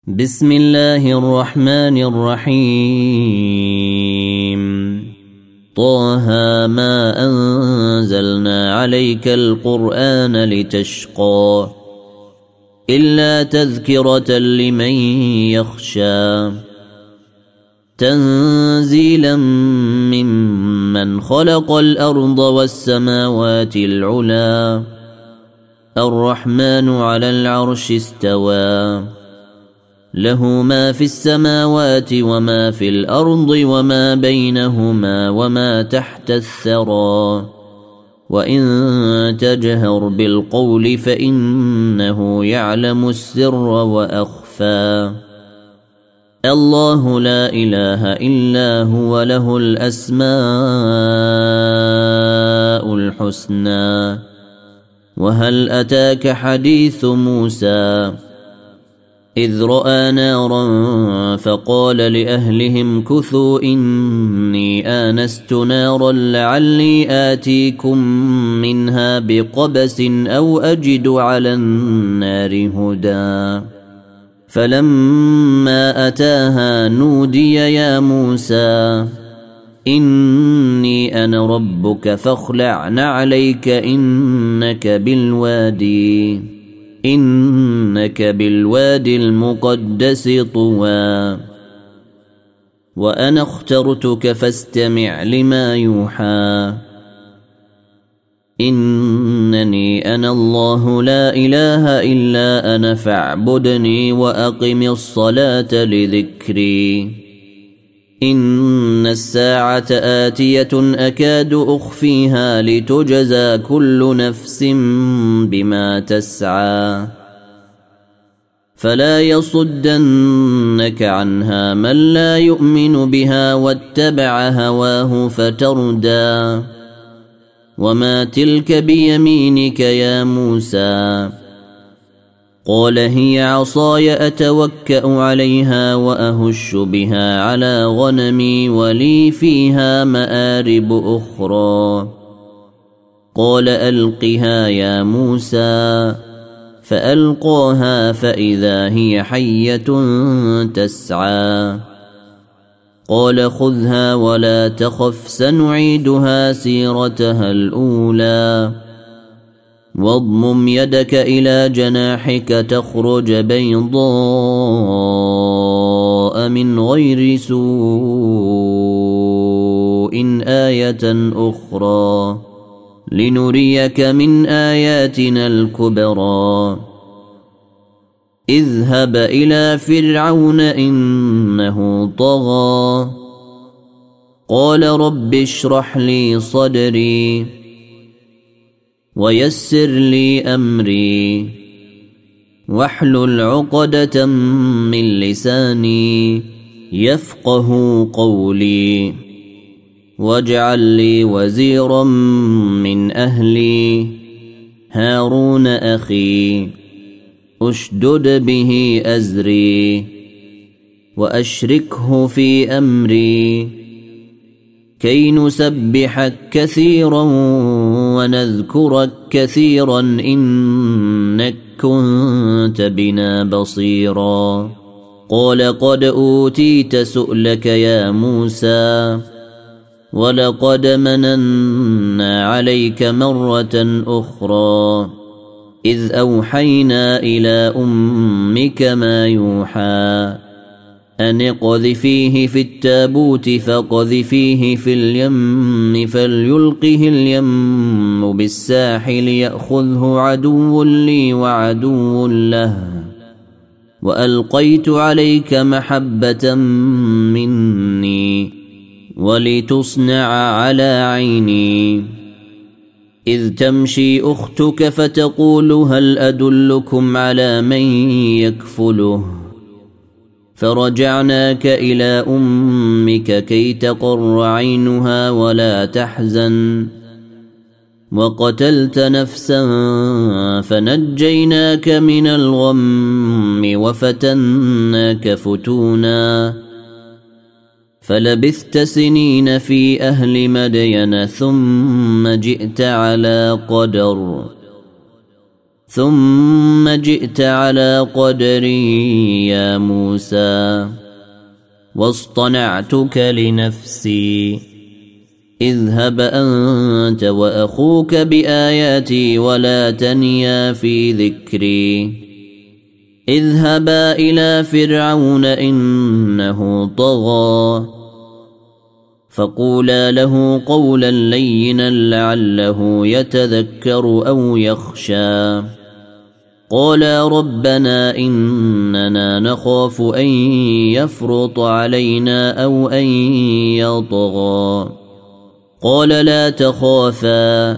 بسم الله الرحمن الرحيم طه ما أنزلنا عليك القرآن لتشقى إلا تذكرة لمن يخشى تنزيلا ممن خلق الأرض والسماوات العلى الرحمن على العرش استوى له ما في السماوات وما في الأرض وما بينهما وما تحت الثرى وإن تجهر بالقول فإنه يعلم السر وأخفى الله لا إله إلا هو له الأسماء الحسنى وهل أتاك حديث موسى إذ رأى نارا فقال لأهلهم كثوا إني آنست نارا لعلي آتيكم منها بقبس أو أجد على النار هدى فلما أتاها نودي يا موسى إني أنا ربك فاخلع نعليك إنك بالوادي المقدس طوى وأنا اخترتك فاستمع لما يوحى إنني أنا الله لا إله إلا أنا فاعبدني وأقم الصلاة لذكري إن الساعة آتية أكاد أخفيها لتجزى كل نفس بما تسعى فلا يصدنك عنها من لا يؤمن بها واتبع هواه فتردى وما تلك بيمينك يا موسى قال هي عصاي أتوكأ عليها وأهش بها على غنمي ولي فيها مآرب أخرى قال ألقها يا موسى فألقاها فإذا هي حية تسعى قال خذها ولا تخف سنعيدها سيرتها الأولى واضمم يدك إلى جناحك تخرج بيضاء من غير سوء آية أخرى لنريك من آياتنا الكبرى اذهب إلى فرعون إنه طغى قال رب اشرح لي صدري ويسر لي أمري واحلل عقدة من لساني يفقه قولي واجعل لي وزيرا من أهلي هارون أخي أشدد به أزري وأشركه في أمري كي نسبحك كثيرا ونذكرك كثيرا إنك كنت بنا بصيرا قال قد أوتيت سؤلك يا موسى ولقد مننا عليك مرة أخرى إذ أوحينا إلى أمك ما يوحى أن اقذفيه في التابوت فاقذفيه في اليم فليلقه اليم بالساحل يأخذه عدو لي وعدو له وألقيت عليك محبة مني ولتصنع على عيني إذ تمشي أختك فتقول هل أدلكم على من يكفله فرجعناك إلى أمك كي تقر عينها ولا تحزن وقتلت نفسا فنجيناك من الغم وفتناك فتونا فلبثت سنين في أهل مدين ثم جئت على قدر ثم جئت على قدري يا موسى واصطنعتك لنفسي اذهب أنت وأخوك بآياتي ولا تنيا في ذكري اذهبا إلى فرعون إنه طغى فقولا له قولا لينا لعله يتذكر أو يخشى قالا ربنا إننا نخاف أن يفرط علينا أو أن يطغى قال لا تخافا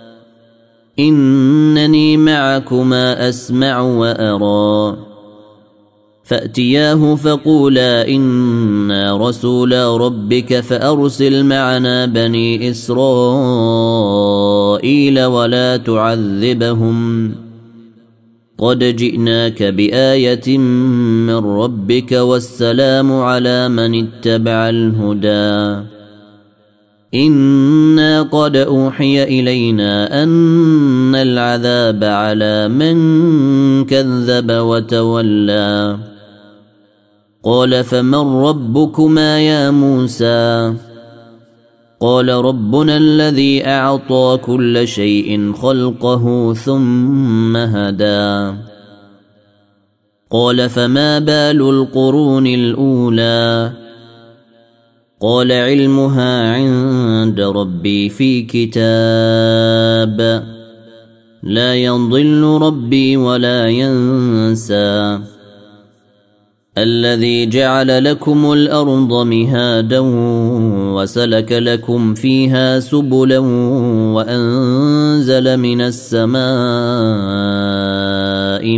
إنني معكما أسمع وأرى فأتياه فقولا إنا رسولا ربك فأرسل معنا بني إسرائيل ولا تعذبهم قد جئناك بآية من ربك والسلام على من اتبع الهدى إنا قد أوحي إلينا أن العذاب على من كذب وتولى قال فمن ربكما يا موسى قال ربنا الذي أعطى كل شيء خلقه ثم هدى قال فما بال القرون الأولى قال علمها عند ربي في كتاب لا يضل ربي ولا ينسى الذي جعل لكم الأرض مهادا وسلك لكم فيها سبلا وأنزل من السماء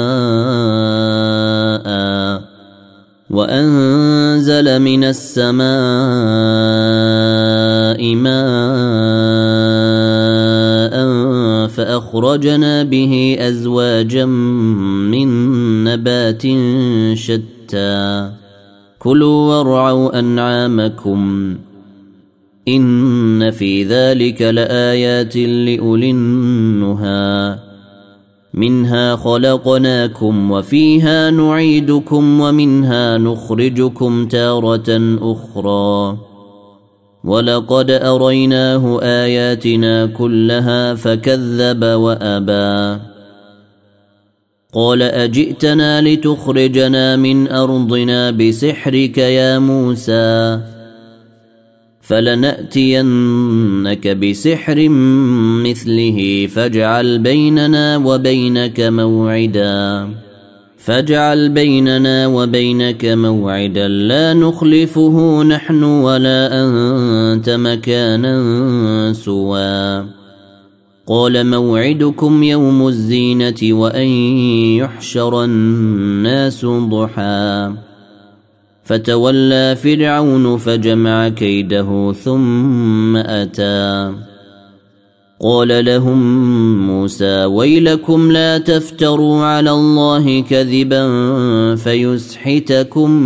ماء فأخرجنا به أزواجا من نبات شتى كلوا وارعوا أنعامكم إن في ذلك لآيات لأولي النهى منها خلقناكم وفيها نعيدكم ومنها نخرجكم تارة أخرى ولقد أريناه آياتنا كلها فكذب وأبى قال أجئتنا لتخرجنا من أرضنا بسحرك يا موسى فلنأتينك بسحر مثله فاجعل بيننا وبينك موعدا لا نخلفه نحن ولا أنت مكانا سوى قال موعدكم يوم الزينة وأن يحشر الناس ضحى فتولى فرعون فجمع كيده ثم أتى قال لهم موسى ويلكم لا تفتروا على الله كذبا فيسحتكم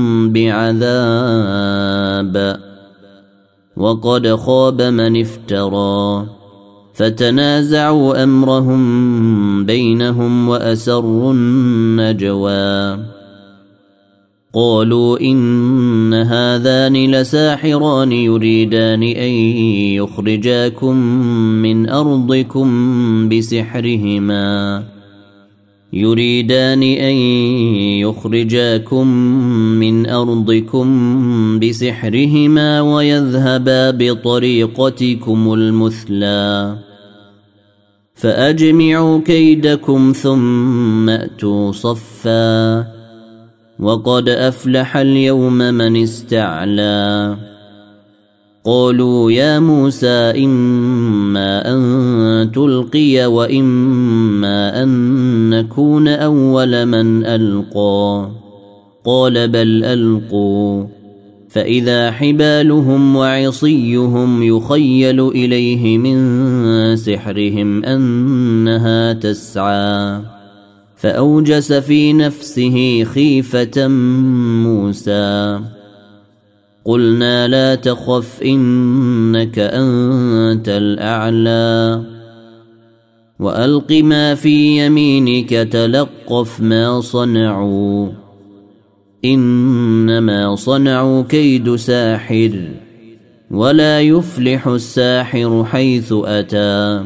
بعذاب وقد خاب من افترى فتنازعوا أمرهم بينهم وأسروا النجوى قالوا إن هذان لساحران يريدان أن يخرجاكم من أرضكم بسحرهما ويذهبا بطريقتكم المثلى فأجمعوا كيدكم ثم أتوا صفا وقد أفلح اليوم من استعلى قالوا يا موسى إما أن تلقي وإما أن نكون أول من ألقى قال بل ألقوا فإذا حبالهم وعصيهم يخيل إليه من سحرهم أنها تسعى فأوجس في نفسه خيفة موسى قلنا لا تخف إنك أنت الأعلى وألق ما في يمينك تلقف ما صنعوا إنما صنعوا كيد ساحر ولا يفلح الساحر حيث أتى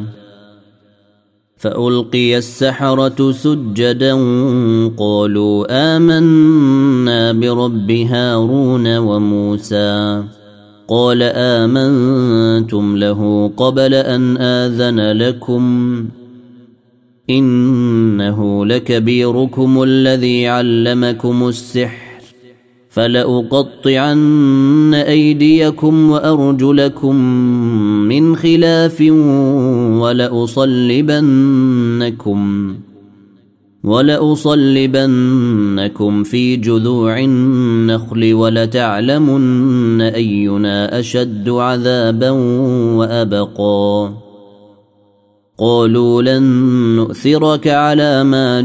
فألقي السحرة سجدا قالوا آمنا برب هارون وموسى قال آمنتم له قبل أن آذن لكم إنه لكبيركم الذي علمكم السحر فلأقطعن أيديكم وأرجلكم من خلاف ولأصلبنكم في جذوع النخل ولتعلمن أينا أشد عذابا وأبقى قالوا لن نؤثرك على ما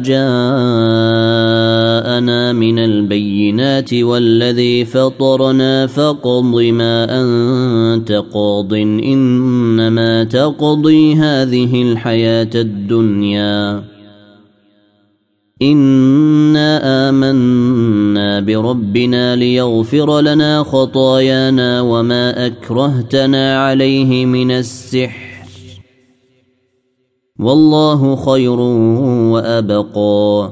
جاءنا من البينات والذي فطرنا فاقض ما أنت قاض إنما تقضي هذه الحياة الدنيا إنا آمنا بربنا ليغفر لنا خطايانا وما أكرهتنا عليه من السحر والله خير وأبقى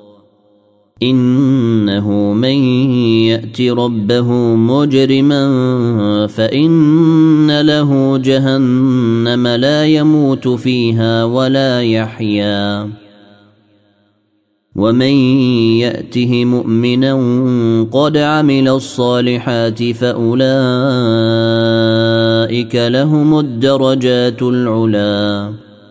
إنه من يأت ربه مجرما فإن له جهنم لا يموت فيها ولا يحيا ومن يأته مؤمنا قد عمل الصالحات فأولئك لهم الدرجات العلى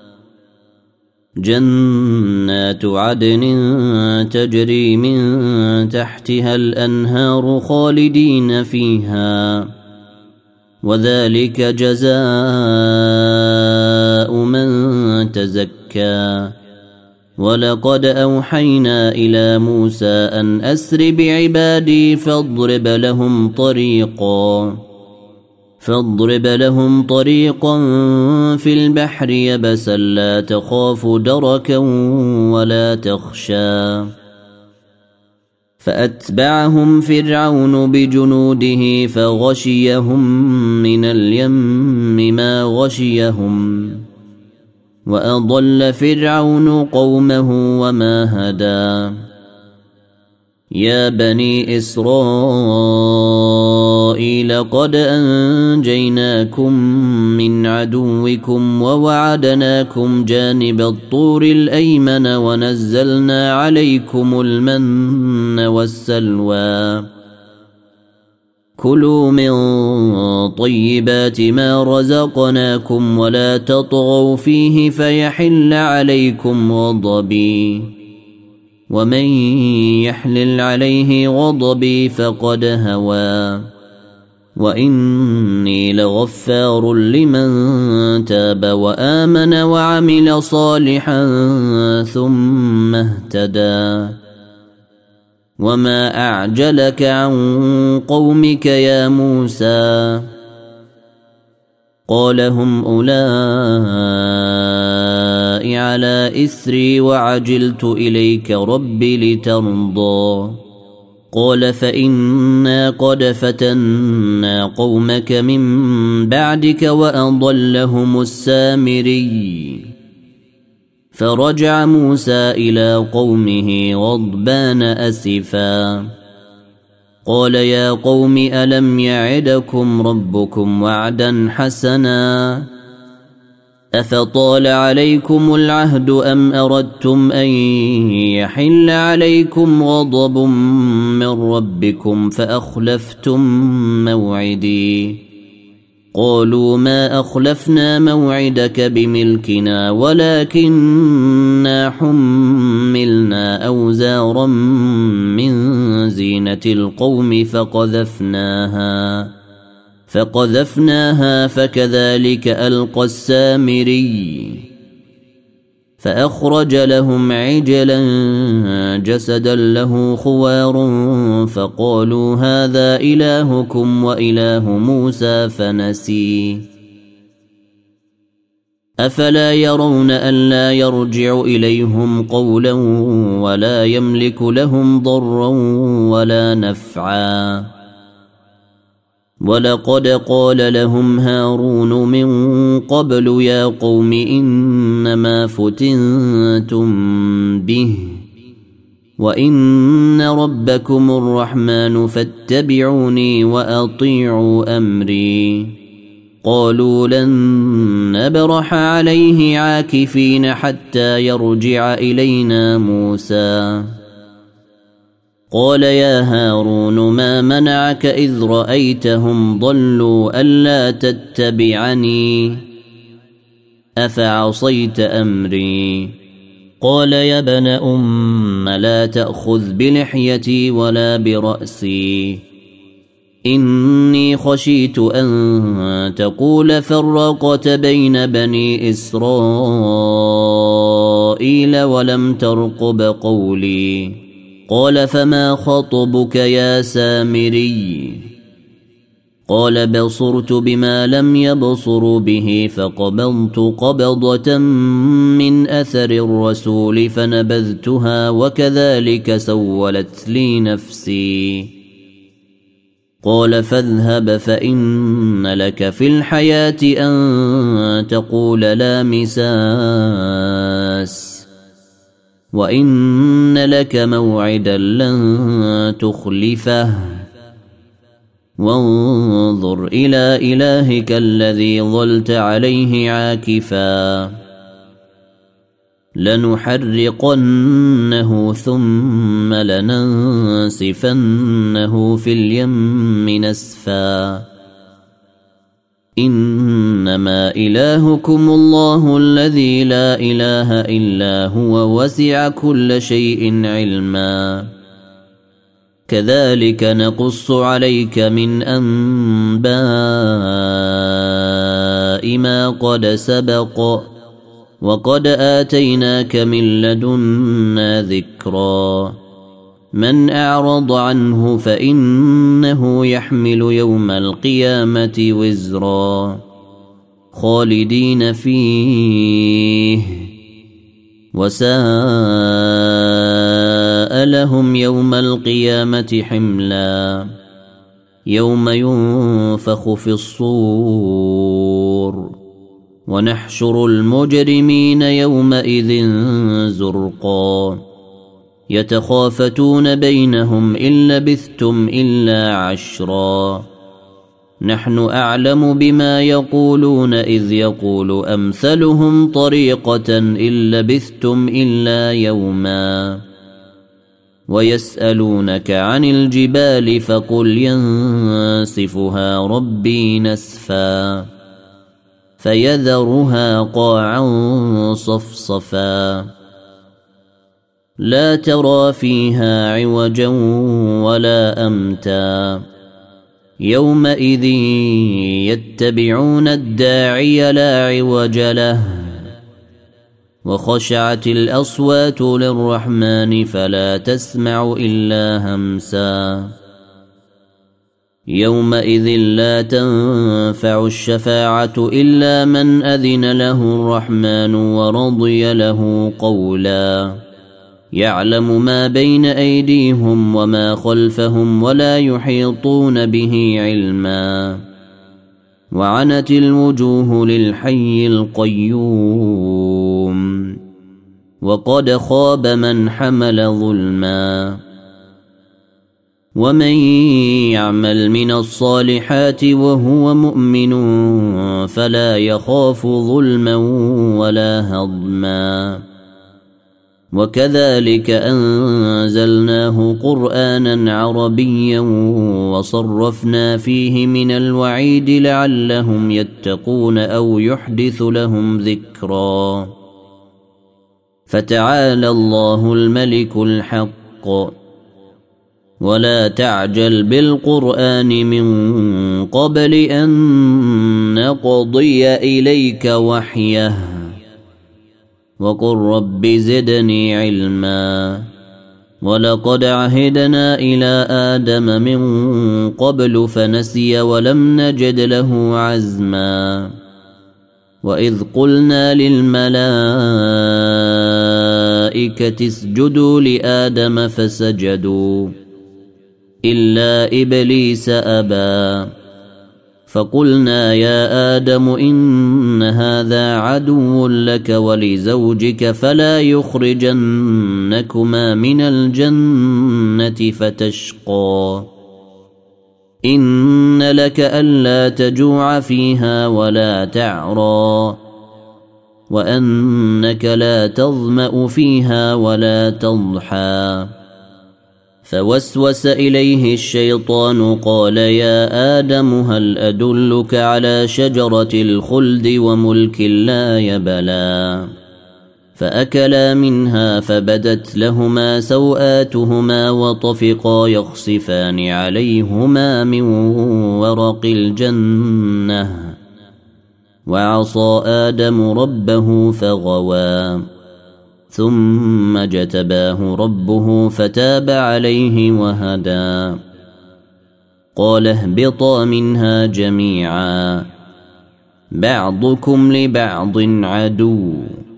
جنات عدن تجري من تحتها الأنهار خالدين فيها وذلك جزاء من تزكى ولقد أوحينا إلى موسى أن أسر بعبادي فاضرب لهم طريقا في البحر يبسا لا تخاف دركا ولا تخشى فأتبعهم فرعون بجنوده فغشيهم من اليم ما غشيهم وأضل فرعون قومه وما هدى يا بني إسرائيل قد أنجيناكم من عدوكم ووعدناكم جانب الطور الأيمن ونزلنا عليكم المن والسلوى كلوا من طيبات ما رزقناكم ولا تطغوا فيه فيحل عليكم غضبي ومن يحلل عليه غضبي فقد هوى وإني لغفار لمن تاب وآمن وعمل صالحا ثم اهتدى وما أعجلك عن قومك يا موسى قال هم أولئك على إثري وعجلت إليك رب لترضى قال فإنا قد فتنا قومك من بعدك وأضلهم السامري فرجع موسى إلى قومه غضبان أسفا قال يا قوم ألم يعدكم ربكم وعدا حسنا أفطال عليكم العهد أم أردتم أن يحل عليكم غضب من ربكم فأخلفتم موعدي قالوا ما أخلفنا موعدك بملكنا ولكننا حملنا أوزارا من زينة القوم فقذفناها فكذلك ألقى السامري فأخرج لهم عجلا جسدا له خوار فقالوا هذا إلهكم وإله موسى فنسي أفلا يرون ألا يرجع إليهم قولا ولا يملك لهم ضرا ولا نفعا ولقد قال لهم هارون من قبل يا قوم إنما فتنتم به وإن ربكم الرحمن فاتبعوني وأطيعوا أمري قالوا لن نبرح عليه عاكفين حتى يرجع إلينا موسى قال يا هارون ما منعك إذ رأيتهم ضلوا ألا تتبعني أفعصيت أمري قال يا ابن أم لا تأخذ بلحيتي ولا برأسي إني خشيت أن تقول فرقت بين بني إسرائيل ولم ترقب قولي قال فما خطبك يا سامري قال بصرت بما لم يبصروا به فقبضت قبضة من أثر الرسول فنبذتها وكذلك سولت لي نفسي قال فاذهب فإن لك في الحياة أن تقول لا مساس وإن لك موعدا لن تخلفه وانظر إلى إلهك الذي ظلت عليه عاكفا لنحرقنه ثم لننسفنه في اليم نسفا إنما إلهكم الله الذي لا إله إلا هو وسع كل شيء علما كذلك نقص عليك من أنباء ما قد سبق وقد آتيناك من لدنا ذكرا من أعرض عنه فإنه يحمل يوم القيامة وزرا خالدين فيه وساء لهم يوم القيامة حملا يوم ينفخ في الصور ونحشر المجرمين يومئذ زرقا يتخافتون بينهم إن لبثتم إلا عشرا نحن أعلم بما يقولون إذ يقول أمثلهم طريقة إن لبثتم إلا يوما ويسألونك عن الجبال فقل ينسفها ربي نسفا فيذرها قاعا صفصفا لا ترى فيها عوجا ولا أمتا يومئذ يتبعون الداعي لا عوج له وخشعت الأصوات للرحمن فلا تسمع إلا همسا يومئذ لا تنفع الشفاعة إلا من أذن له الرحمن ورضي له قولا يعلم ما بين أيديهم وما خلفهم ولا يحيطون به علما وعنت الوجوه للحي القيوم وقد خاب من حمل ظلما ومن يعمل من الصالحات وهو مؤمن فلا يخاف ظلما ولا هضما وكذلك أنزلناه قرآنا عربيا وصرفنا فيه من الوعيد لعلهم يتقون أو يحدث لهم ذكرا فتعالى الله الملك الحق ولا تعجل بالقرآن من قبل أن نقضي إليك وحيه وقل رب زدني علما ولقد عهدنا إلى آدم من قبل فنسي ولم نجد له عزما وإذ قلنا للملائكة اسجدوا لآدم فسجدوا إلا إبليس أبى فقلنا يا آدم إن هذا عدو لك ولزوجك فلا يخرجنكما من الجنة فتشقى إن لك ألا تجوع فيها ولا تعرى وأنك لا تظمأ فيها ولا تضحى فوسوس إليه الشيطان قال يا آدم هل أدلك على شجرة الخلد وملك لا يبلى فأكلا منها فبدت لهما سوآتهما وطفقا يخصفان عليهما من ورق الجنة وعصى آدم ربه فغوى ثم اجتباه ربه فتاب عليه وهدى قال اهبطا منها جميعا بعضكم لبعض عدو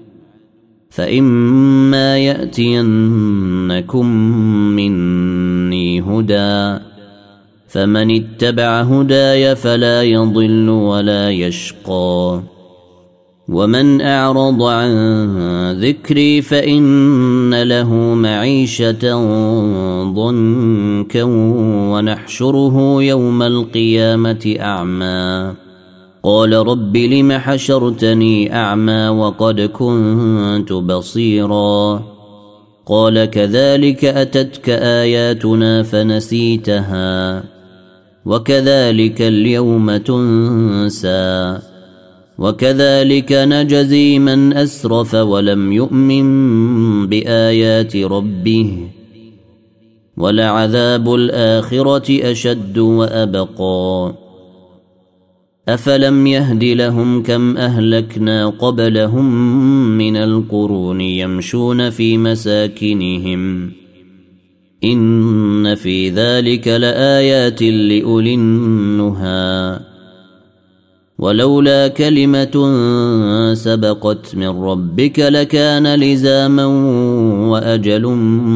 فإما يأتينكم مني هدى فمن اتبع هداي فلا يضل ولا يشقى ومن أعرض عن ذكري فإن له معيشة ضنكا ونحشره يوم القيامة أعمى قال رب لم حشرتني أعمى وقد كنت بصيرا قال كذلك أتتك آياتنا فنسيتها وكذلك اليوم تنسى وكذلك نجزي من أسرف ولم يؤمن بآيات ربه ولعذاب الآخرة أشد وأبقى أفلم يهد لهم كم أهلكنا قبلهم من القرون يمشون في مساكنهم إن في ذلك لآيات لأولي النهى ولولا كلمة سبقت من ربك لكان لزاما وأجل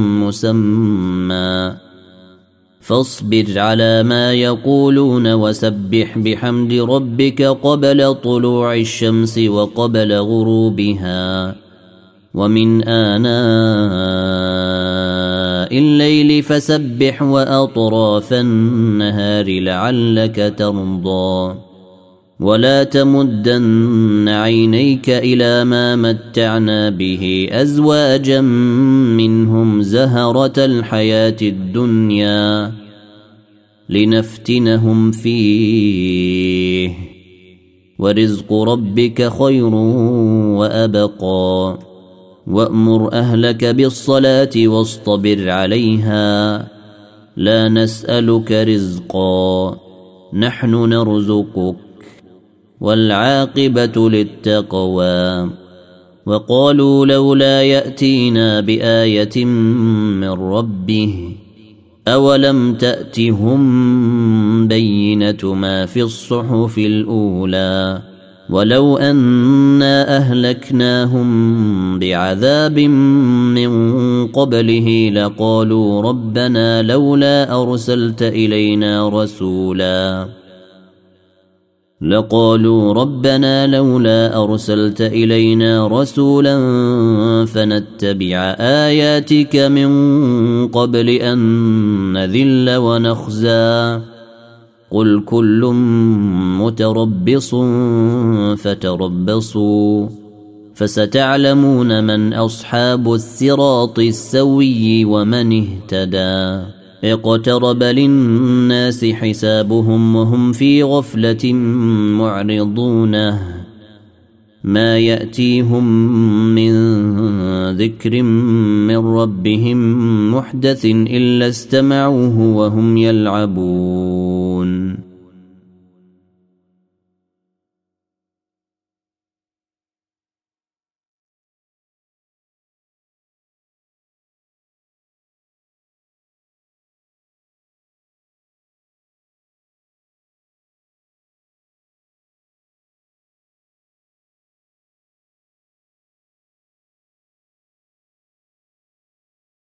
مسمى فاصبر على ما يقولون وسبح بحمد ربك قبل طلوع الشمس وقبل غروبها ومن آناء الليل فسبح وأطراف النهار لعلك ترضى ولا تمدن عينيك إلى ما متعنا به أزواجا منهم زهرة الحياة الدنيا لنفتنهم فيه ورزق ربك خير وأبقى وأمر أهلك بالصلاة واصطبر عليها لا نسألك رزقا نحن نرزقك والعاقبة للتقوى وقالوا لولا يأتينا بآية من ربه أولم تأتهم بينة ما في الصحف الأولى ولو أنا أهلكناهم بعذاب من قبله لقالوا ربنا لولا أرسلت إلينا رسولا فنتبع آياتك من قبل أن نذل ونخزى قل كل متربص فتربصوا فستعلمون من أصحاب الصراط السوي ومن اهتدى اقترب للناس حسابهم وهم في غفلة معرضون ما يأتيهم من ذكر من ربهم محدث إلا استمعوه وهم يلعبون